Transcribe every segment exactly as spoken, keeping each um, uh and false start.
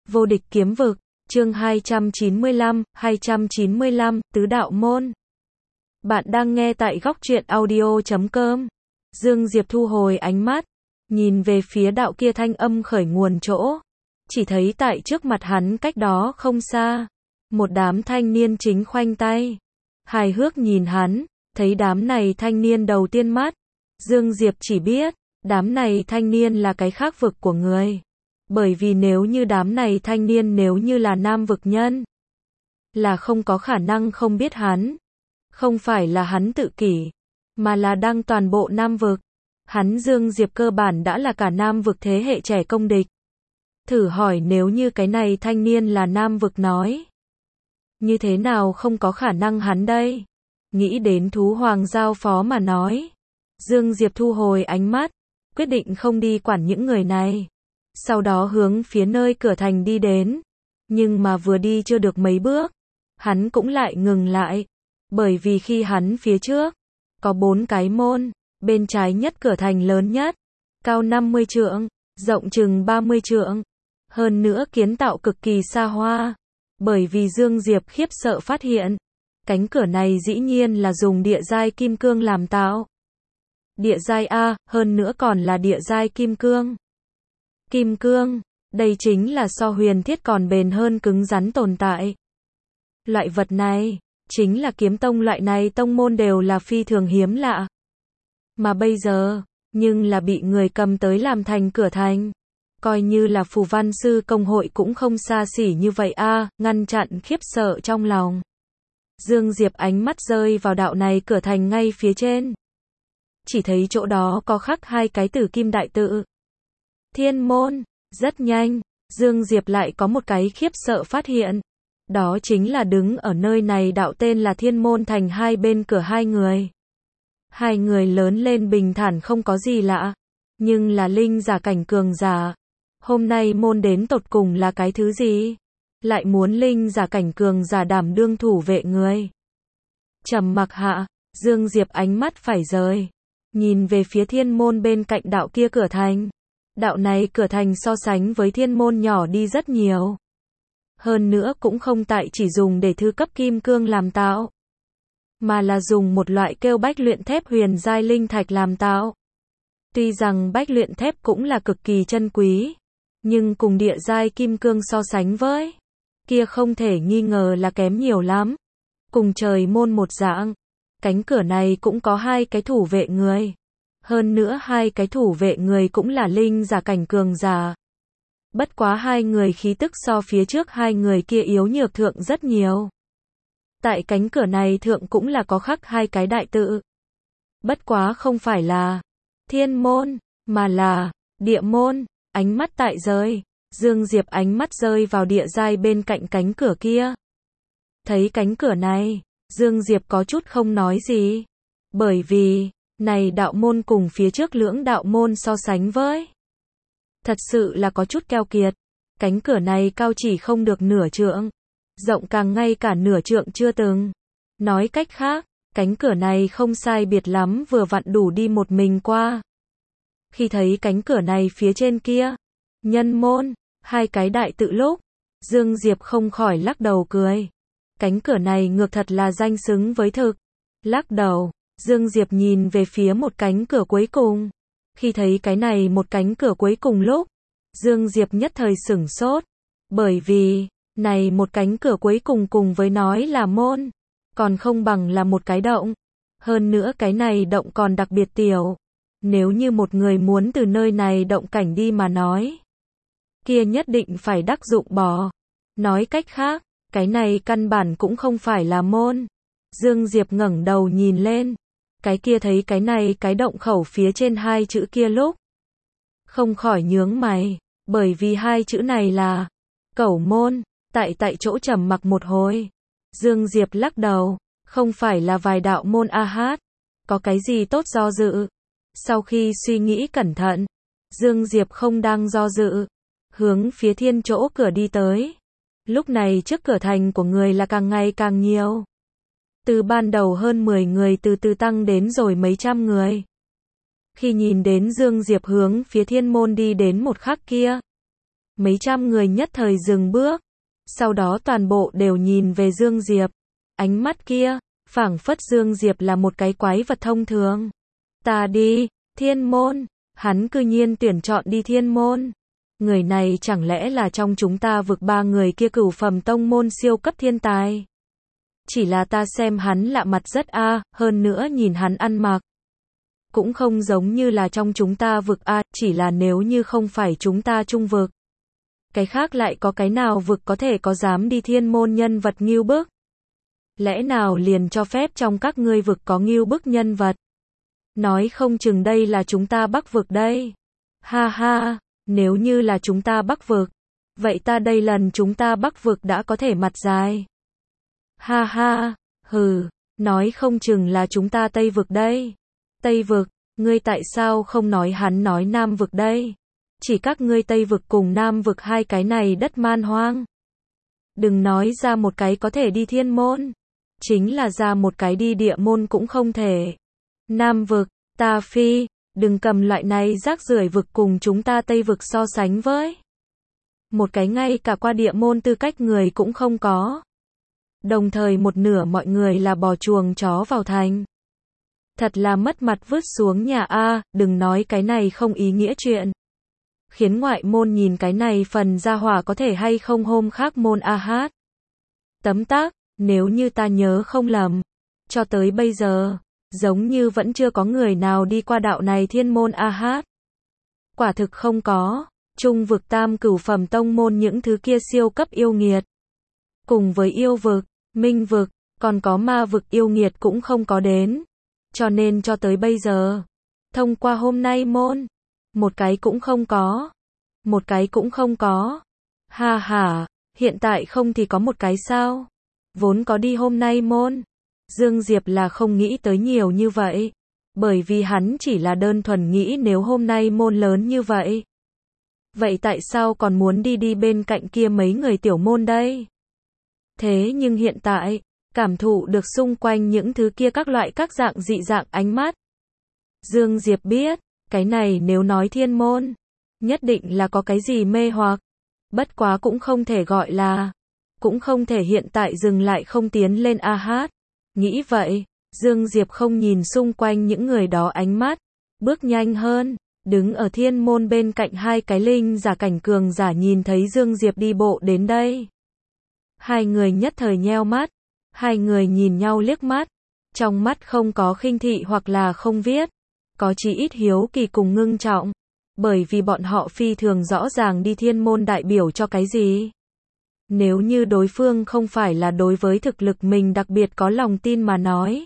Vô địch kiếm vực, chương hai trăm chín mươi lăm, hai trăm chín mươi lăm, tứ đạo môn. Bạn đang nghe tại góc truyện audio chấm com. Dương Diệp thu hồi ánh mắt, nhìn về phía đạo kia thanh âm khởi nguồn chỗ. Chỉ thấy tại trước mặt hắn cách đó không xa, một đám thanh niên chính khoanh tay. Hài hước nhìn hắn, thấy đám này thanh niên đầu tiên mắt. Dương Diệp chỉ biết, đám này thanh niên là cái khác vực của người. Bởi vì nếu như đám này thanh niên nếu như là nam vực nhân, là không có khả năng không biết hắn. Không phải là hắn tự kỷ, mà là đang toàn bộ nam vực. Hắn Dương Diệp cơ bản đã là cả nam vực thế hệ trẻ công địch. Thử hỏi nếu như cái này thanh niên là nam vực nói, như thế nào không có khả năng hắn đây? Nghĩ đến thú hoàng giao phó mà nói. Dương Diệp thu hồi ánh mắt, quyết định không đi quản những người này. Sau đó hướng phía nơi cửa thành đi đến. Nhưng mà vừa đi chưa được mấy bước, hắn cũng lại ngừng lại. Bởi vì khi hắn phía trước, có bốn cái môn, bên trái nhất cửa thành lớn nhất, cao năm mươi trượng, rộng chừng ba mươi trượng. Hơn nữa kiến tạo cực kỳ xa hoa. Bởi vì Dương Diệp khiếp sợ phát hiện, cánh cửa này dĩ nhiên là dùng địa giai kim cương làm tạo. Địa giai A, hơn nữa còn là địa giai kim cương. Kim cương, đây chính là so huyền thiết còn bền hơn cứng rắn tồn tại. Loại vật này, chính là kiếm tông loại này tông môn đều là phi thường hiếm lạ. Mà bây giờ, nhưng là bị người cầm tới làm thành cửa thành. Coi như là phù văn sư công hội cũng không xa xỉ như vậy a, ngăn chặn khiếp sợ trong lòng. Dương Diệp ánh mắt rơi vào đạo này cửa thành ngay phía trên. Chỉ thấy chỗ đó có khắc hai cái tử kim đại tự. Thiên môn, rất nhanh, Dương Diệp lại có một cái khiếp sợ phát hiện. Đó chính là đứng ở nơi này đạo tên là Thiên môn thành hai bên cửa hai người. Hai người lớn lên bình thản không có gì lạ, nhưng là linh giả cảnh cường giả. Hôm nay môn đến tột cùng là cái thứ gì? Lại muốn linh giả cảnh cường giả đảm đương thủ vệ người. Trầm mặc hạ, Dương Diệp ánh mắt phải rời. Nhìn về phía thiên môn bên cạnh đạo kia cửa thành. Đạo này cửa thành so sánh với thiên môn nhỏ đi rất nhiều. Hơn nữa cũng không tại chỉ dùng để thư cấp kim cương làm tạo, mà là dùng một loại kêu bách luyện thép huyền giai linh thạch làm tạo. Tuy rằng bách luyện thép cũng là cực kỳ chân quý, nhưng cùng địa giai kim cương so sánh với, kia không thể nghi ngờ là kém nhiều lắm. Cùng trời môn một dạng, cánh cửa này cũng có hai cái thủ vệ người. Hơn nữa hai cái thủ vệ người cũng là linh giả cảnh cường giả. Bất quá hai người khí tức so phía trước hai người kia yếu nhược thượng rất nhiều. Tại cánh cửa này thượng cũng là có khắc hai cái đại tự. Bất quá không phải là thiên môn, mà là địa môn. Ánh mắt tại rơi, Dương Diệp ánh mắt rơi vào địa giai bên cạnh cánh cửa kia. Thấy cánh cửa này, Dương Diệp có chút không nói gì. Bởi vì, này đạo môn cùng phía trước lưỡng đạo môn so sánh với, thật sự là có chút keo kiệt. Cánh cửa này cao chỉ không được nửa trượng, rộng càng ngay cả nửa trượng chưa từng. Nói cách khác, cánh cửa này không sai biệt lắm vừa vặn đủ đi một mình qua. Khi thấy cánh cửa này phía trên kia, nhân môn, hai cái đại tự lúc, Dương Diệp không khỏi lắc đầu cười. Cánh cửa này ngược thật là danh xứng với thực. Lắc đầu, Dương Diệp nhìn về phía một cánh cửa cuối cùng. Khi thấy cái này một cánh cửa cuối cùng lúc, Dương Diệp nhất thời sửng sốt. Bởi vì, này một cánh cửa cuối cùng cùng với nói là môn, còn không bằng là một cái động. Hơn nữa cái này động còn đặc biệt tiểu. Nếu như một người muốn từ nơi này động cảnh đi mà nói, kia nhất định phải đắc dụng bò. Nói cách khác, cái này căn bản cũng không phải là môn. Dương Diệp ngẩng đầu nhìn lên, cái kia thấy cái này cái động khẩu phía trên hai chữ kia lúc, không khỏi nhướng mày, bởi vì hai chữ này là cẩu môn. Tại tại chỗ trầm mặc một hồi, Dương Diệp lắc đầu, không phải là vài đạo môn a hát, có cái gì tốt do dự. Sau khi suy nghĩ cẩn thận, Dương Diệp không đang do dự, hướng phía thiên chỗ cửa đi tới. Lúc này trước cửa thành của người là càng ngày càng nhiều. Từ ban đầu hơn mười người từ từ tăng đến rồi mấy trăm người. Khi nhìn đến Dương Diệp hướng phía thiên môn đi đến một khắc kia, Mấy trăm người nhất thời dừng bước. Sau đó toàn bộ đều nhìn về Dương Diệp. Ánh mắt kia, phảng phất Dương Diệp là một cái quái vật thông thường. Ta đi, Thiên Môn. Hắn cư nhiên tuyển chọn đi Thiên Môn. Người này chẳng lẽ là trong chúng ta vực ba người kia cửu phẩm tông môn siêu cấp thiên tài. Chỉ là ta xem hắn lạ mặt rất a, à, hơn nữa nhìn hắn ăn mặc. Cũng không giống như là trong chúng ta vực a, à, chỉ là nếu như không phải chúng ta chung vực. Cái khác lại có cái nào vực có thể có dám đi Thiên Môn nhân vật ngưu bức? Lẽ nào liền cho phép trong các ngươi vực có ngưu bức nhân vật? Nói không chừng đây là chúng ta Bắc vực đây. Ha ha, nếu như là chúng ta Bắc vực, vậy ta đây lần chúng ta Bắc vực đã có thể mặt dài. Ha ha, hừ, nói không chừng là chúng ta Tây vực đây. Tây vực, ngươi tại sao không nói hắn nói Nam vực đây? Chỉ các ngươi Tây vực cùng Nam vực hai cái này đất man hoang. Đừng nói ra một cái có thể đi Thiên Môn. Chính là ra một cái đi Địa Môn cũng không thể. Nam vực, ta phi, đừng cầm loại này rác rưởi vực cùng chúng ta Tây vực so sánh với. Một cái ngay cả qua Địa Môn tư cách người cũng không có. Đồng thời một nửa mọi người là bò chuồng chó vào thành. Thật là mất mặt vứt xuống nhà a, đừng nói cái này không ý nghĩa chuyện. Khiến ngoại môn nhìn cái này phần gia hỏa có thể hay không hôm khác môn a hát. Tấm tắc, nếu như ta nhớ không lầm, cho tới bây giờ, giống như vẫn chưa có người nào đi qua đạo này Thiên Môn a hát. Quả thực không có, trung vực tam cửu phẩm tông môn những thứ kia siêu cấp yêu nghiệt. Cùng với yêu vực, minh vực, còn có ma vực yêu nghiệt cũng không có đến. Cho nên cho tới bây giờ, thông qua hôm nay môn, một cái cũng không có. Một cái cũng không có. Ha ha, hiện tại không thì có một cái sao? Vốn có đi hôm nay môn. Dương Diệp là không nghĩ tới nhiều như vậy. Bởi vì hắn chỉ là đơn thuần nghĩ nếu hôm nay môn lớn như vậy. Vậy tại sao còn muốn đi đi bên cạnh kia mấy người tiểu môn đây? Thế nhưng hiện tại, cảm thụ được xung quanh những thứ kia các loại các dạng dị dạng ánh mắt. Dương Diệp biết, cái này nếu nói Thiên Môn, nhất định là có cái gì mê hoặc. Bất quá cũng không thể gọi là, cũng không thể hiện tại dừng lại không tiến lên a hát. Nghĩ vậy, Dương Diệp không nhìn xung quanh những người đó ánh mắt, bước nhanh hơn, đứng ở Thiên Môn bên cạnh hai cái linh giả cảnh cường giả nhìn thấy Dương Diệp đi bộ đến đây. Hai người nhất thời nheo mắt, hai người nhìn nhau liếc mắt, trong mắt không có khinh thị hoặc là không viết, có chí ít hiếu kỳ cùng ngưng trọng, bởi vì bọn họ phi thường rõ ràng đi Thiên Môn đại biểu cho cái gì. Nếu như đối phương không phải là đối với thực lực mình đặc biệt có lòng tin mà nói,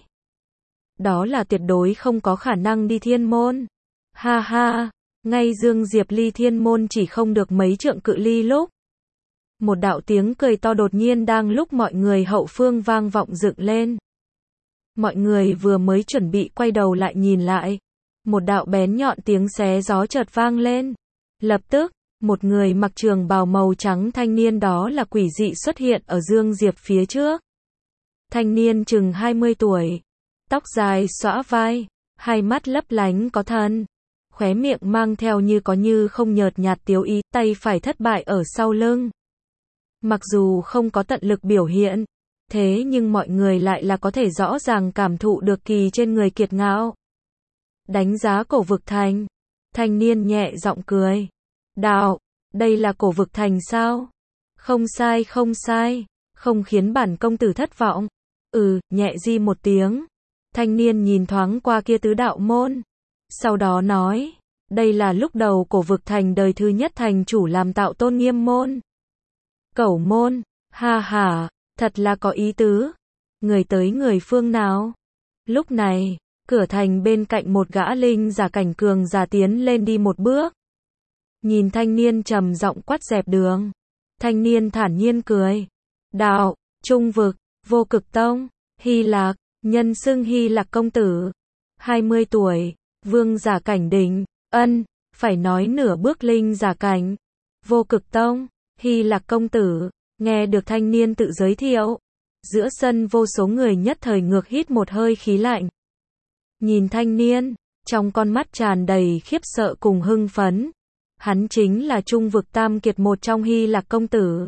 đó là tuyệt đối không có khả năng đi Thiên Môn. Ha ha, ngay Dương Diệp ly Thiên Môn chỉ không được mấy trượng cự ly lúc. Một đạo tiếng cười to đột nhiên đang lúc mọi người hậu phương vang vọng dựng lên. Mọi người vừa mới chuẩn bị quay đầu lại nhìn lại. Một đạo bén nhọn tiếng xé gió chợt vang lên. Lập tức, một người mặc trường bào màu trắng thanh niên đó là quỷ dị xuất hiện ở Dương Diệp phía trước. Thanh niên chừng hai mươi tuổi. Tóc dài xõa vai. Hai mắt lấp lánh có thần. Khóe miệng mang theo như có như không nhợt nhạt tiếu ý. Tay phải thất bại ở sau lưng. Mặc dù không có tận lực biểu hiện, thế nhưng mọi người lại là có thể rõ ràng cảm thụ được kỳ trên người kiệt ngạo. Đánh giá cổ vực thành. Thanh niên nhẹ giọng cười. Đạo, đây là cổ vực thành sao? Không sai không sai, không khiến bản công tử thất vọng. Ừ, nhẹ di một tiếng. Thanh niên nhìn thoáng qua kia tứ đạo môn. Sau đó nói, đây là lúc đầu cổ vực thành đời thứ nhất thành chủ làm tạo tôn nghiêm môn. Cẩu môn, ha ha, thật là có ý tứ. Người tới người phương nào? Lúc này, cửa thành bên cạnh một gã linh giả cảnh cường giả tiến lên đi một bước. Nhìn thanh niên trầm giọng quát dẹp đường. Thanh niên thản nhiên cười. Đạo, trung vực, vô cực tông, Hy Lạc, nhân xưng Hy Lạc công tử. hai mươi tuổi, vương giả cảnh đỉnh, ân, phải nói nửa bước linh giả cảnh. Vô cực tông, Hy Lạc công tử, nghe được thanh niên tự giới thiệu. Giữa sân vô số người nhất thời ngược hít một hơi khí lạnh. Nhìn thanh niên, trong con mắt tràn đầy khiếp sợ cùng hưng phấn. Hắn chính là Trung vực Tam Kiệt một trong Hy Lạc công tử.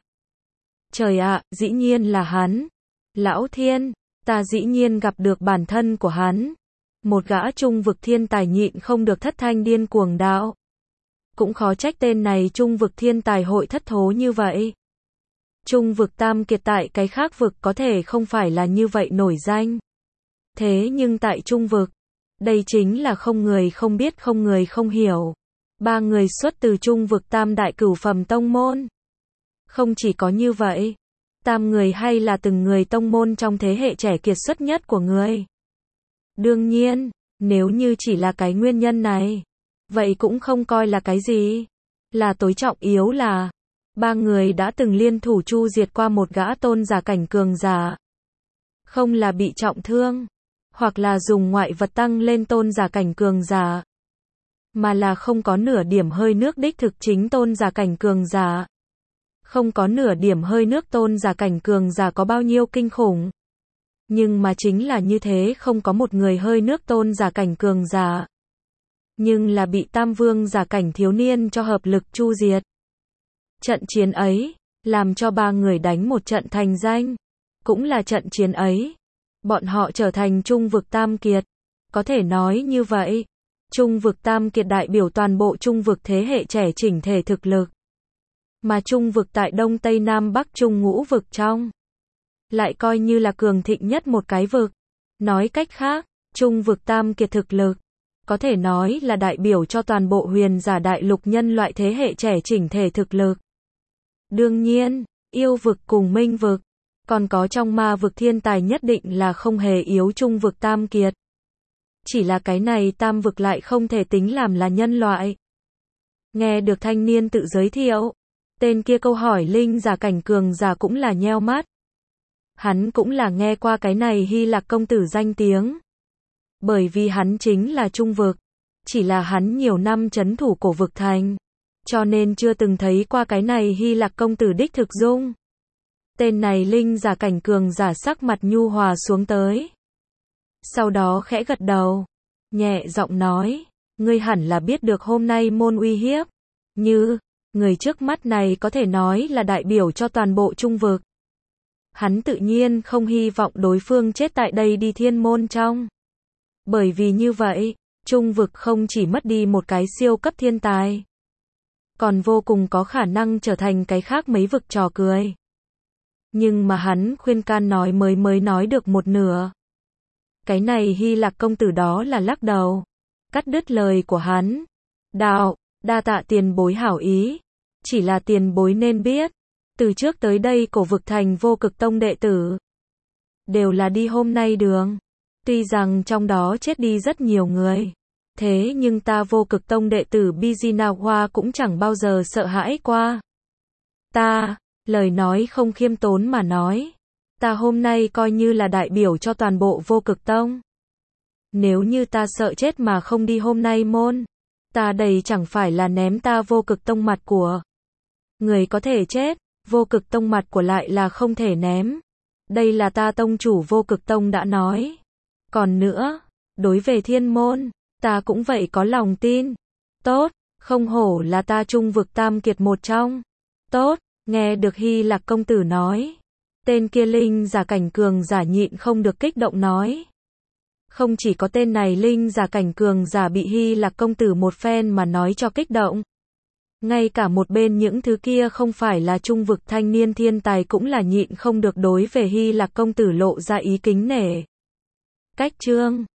Trời ạ, dĩ nhiên là hắn. Lão thiên, ta dĩ nhiên gặp được bản thân của hắn. Một gã Trung vực thiên tài nhịn không được thất thanh điên cuồng đạo. Cũng khó trách tên này Trung vực thiên tài hội thất thố như vậy. Trung vực Tam Kiệt tại cái khác vực có thể không phải là như vậy nổi danh. Thế nhưng tại Trung vực, đây chính là không người không biết không người không hiểu. Ba người xuất từ Trung vực Tam đại cửu phẩm tông môn. Không chỉ có như vậy, tam người hay là từng người tông môn trong thế hệ trẻ kiệt xuất nhất của người. Đương nhiên, nếu như chỉ là cái nguyên nhân này, vậy cũng không coi là cái gì. Là tối trọng yếu là, ba người đã từng liên thủ chu diệt qua một gã tôn giả cảnh cường giả. Không là bị trọng thương, hoặc là dùng ngoại vật tăng lên tôn giả cảnh cường giả, mà là không có nửa điểm hơi nước đích thực chính tôn giả cảnh cường giả. Không có nửa điểm hơi nước tôn giả cảnh cường giả có bao nhiêu kinh khủng. Nhưng mà chính là như thế, không có một người hơi nước tôn giả cảnh cường giả. Nhưng là bị tam vương giả cảnh thiếu niên cho hợp lực chu diệt. Trận chiến ấy, làm cho ba người đánh một trận thành danh. Cũng là trận chiến ấy, bọn họ trở thành Trung vực Tam Kiệt. Có thể nói như vậy, Trung vực Tam Kiệt đại biểu toàn bộ Trung vực thế hệ trẻ chỉnh thể thực lực. Mà Trung vực tại Đông Tây Nam Bắc Trung ngũ vực trong, lại coi như là cường thịnh nhất một cái vực. Nói cách khác, Trung vực Tam Kiệt thực lực, có thể nói là đại biểu cho toàn bộ huyền giả đại lục nhân loại thế hệ trẻ chỉnh thể thực lực. Đương nhiên, yêu vực cùng minh vực, còn có trong ma vực thiên tài nhất định là không hề yếu Trung vực Tam Kiệt. Chỉ là cái này tam vực lại không thể tính làm là nhân loại. Nghe được thanh niên tự giới thiệu, tên kia câu hỏi linh giả cảnh cường giả cũng là nheo mắt. Hắn cũng là nghe qua cái này Hy Lạc công tử danh tiếng. Bởi vì hắn chính là Trung vực, chỉ là hắn nhiều năm trấn thủ cổ vực thành, cho nên chưa từng thấy qua cái này Hy Lạc công tử đích thực dung. Tên này linh giả cảnh cường giả sắc mặt nhu hòa xuống tới. Sau đó khẽ gật đầu, nhẹ giọng nói, ngươi hẳn là biết được hôm nay môn uy hiếp. Như, người trước mắt này có thể nói là đại biểu cho toàn bộ Trung vực. Hắn tự nhiên không hy vọng đối phương chết tại đây đi thiên môn trong. Bởi vì như vậy, Trung vực không chỉ mất đi một cái siêu cấp thiên tài, còn vô cùng có khả năng trở thành cái khác mấy vực trò cười. Nhưng mà hắn khuyên can nói mới mới nói được một nửa. Cái này Hy Lạc công tử đó là lắc đầu, cắt đứt lời của hắn. Đạo, đa tạ tiền bối hảo ý. Chỉ là tiền bối nên biết, từ trước tới đây cổ vực thành vô cực tông đệ tử, đều là đi hôm nay đường. Tuy rằng trong đó chết đi rất nhiều người, thế nhưng ta vô cực tông đệ tử Bijinawa cũng chẳng bao giờ sợ hãi qua. Ta, lời nói không khiêm tốn mà nói, ta hôm nay coi như là đại biểu cho toàn bộ vô cực tông. Nếu như ta sợ chết mà không đi hôm nay môn, ta đây chẳng phải là ném ta vô cực tông mặt của. Người có thể chết, vô cực tông mặt của lại là không thể ném. Đây là ta tông chủ vô cực tông đã nói. Còn nữa, đối về thiên môn, ta cũng vậy có lòng tin. Tốt, không hổ là ta Trung vực Tam Kiệt một trong. Tốt, nghe được Hy Lạc công tử nói. Tên kia linh giả cảnh cường giả nhịn không được kích động nói. Không chỉ có tên này linh giả cảnh cường giả bị Hy Lạc công tử một phen mà nói cho kích động. Ngay cả một bên những thứ kia không phải là Trung vực thanh niên thiên tài cũng là nhịn không được đối về Hy Lạc công tử lộ ra ý kính nể. Cách chương